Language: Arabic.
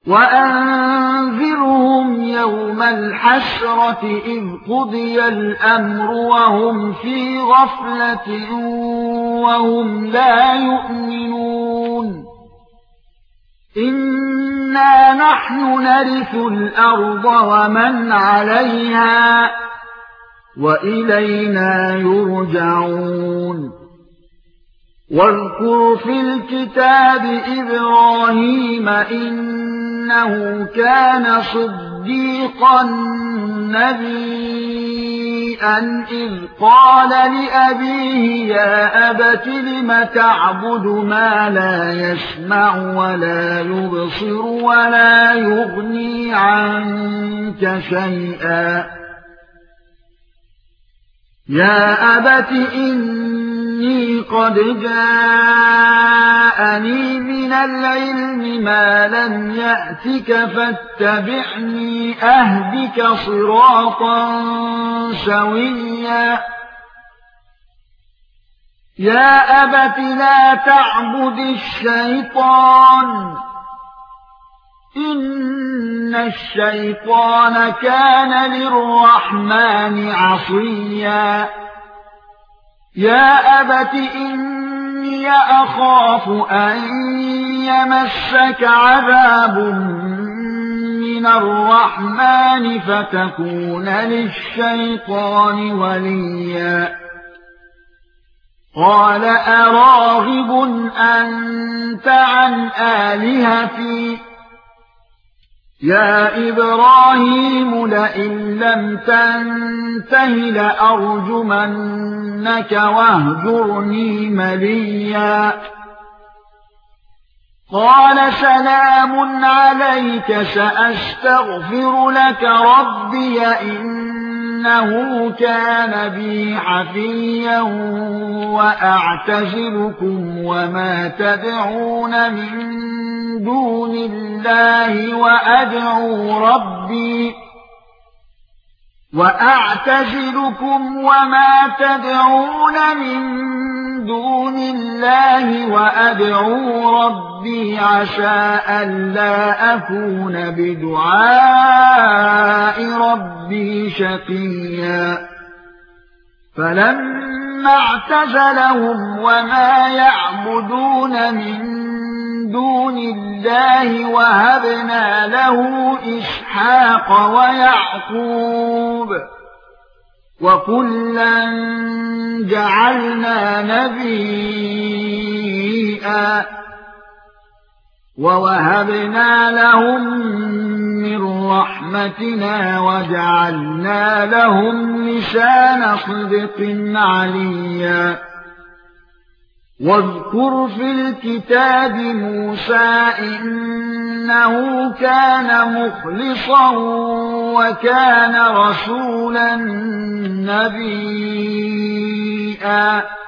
وأنذرهم يوم الحسرة إذ قضي الأمر وهم في غفلة وهم لا يؤمنون إنا نحن نرث الأرض ومن عليها وإلينا يرجعون واذكر في الكتاب إبراهيم إنه كان صديقا نبيا إذ قال لأبيه يا أبت لم تعبد ما لا يسمع ولا يبصر ولا يغني عنك شيئا يا أبت إني قد جاءني من العلم ما لم يأتك فاتبعني أهدك صراطا سويا يا أبت لا تعبد الشيطان إن الشيطان كان للرحمن عصيا يا أبت إني أخاف أن يمسك عذاب من الرحمن فتكون للشيطان وليا قال أراغب أنت عن آلهتي يا إبراهيم لئن لم تنته لأرجمنك واهجرني مليا قال سلام عليك سأستغفر لك ربي إنه كان بي حفيا وأعتزلكم وما تدعون من دون الله وأدعو ربي عسى ألا أكون بدعاء ربي شقيا فلما اعتزلهم وما يعبدون من دون الله وهبنا له إسحاق ويعقوب وكلا جعلنا نبيا ووهبنا لهم من رحمتنا وجعلنا لهم لسان صدق عليا واذكر في الكتاب موسى إنه كان مخلصا وكان رسولا نبيا